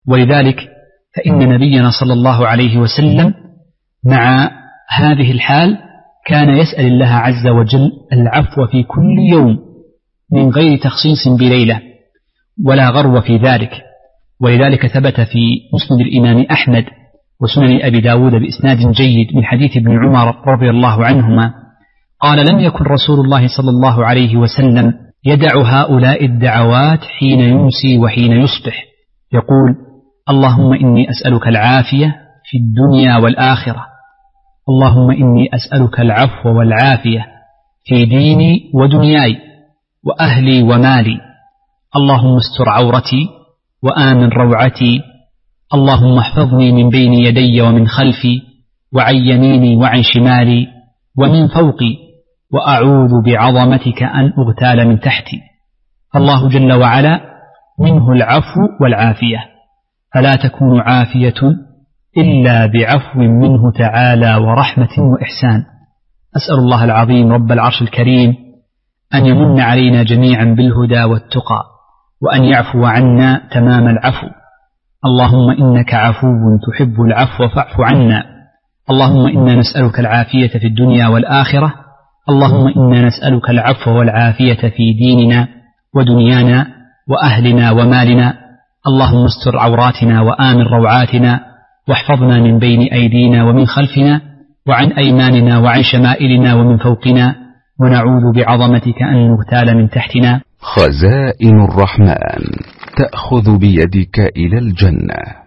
ولذلك فإن نبينا صلى الله عليه وسلم مع هذه الحال كان يسأل الله عز وجل العفو في كل يوم من غير تخصيص بليلة ولا غرو في ذلك. ولذلك ثبت في مسند الإمام أحمد وسنن أبي داود بإسناد جيد من حديث ابن عمر رضي الله عنهما قال: لم يكن رسول الله صلى الله عليه وسلم يدع هؤلاء الدعوات حين يمسي وحين يصبح، يقول: اللهم إني أسألك العافية في الدنيا والآخرة، اللهم إني أسألك العفو والعافية في ديني ودنياي وأهلي ومالي، اللهم استر عورتي وآمن روعتي، اللهم احفظني من بين يدي ومن خلفي وعن يميني وعن شمالي ومن فوقي، وأعوذ بعظمتك أن أغتال من تحتي. الله جل وعلا منه العفو والعافية، فلا تكون عافية إلا بعفو منه تعالى ورحمة وإحسان. أسأل الله العظيم رب العرش الكريم أن يمن علينا جميعا بالهدى والتقى، وأن يعفو عنا تمام العفو. اللهم إنك عفو تحب العفو فاعف عنا. اللهم إنا نسألك العافية في الدنيا والآخرة، اللهم إنا نسألك العفو والعافية في ديننا ودنيانا وأهلنا ومالنا، اللهم استر عوراتنا وآمن روعاتنا، واحفظنا من بين أيدينا ومن خلفنا وعن أيماننا وعن شمائلنا ومن فوقنا، ونعوذ بعظمتك أن نغتال من تحتنا. خزائن الرحمن تأخذ بيدك إلى الجنة.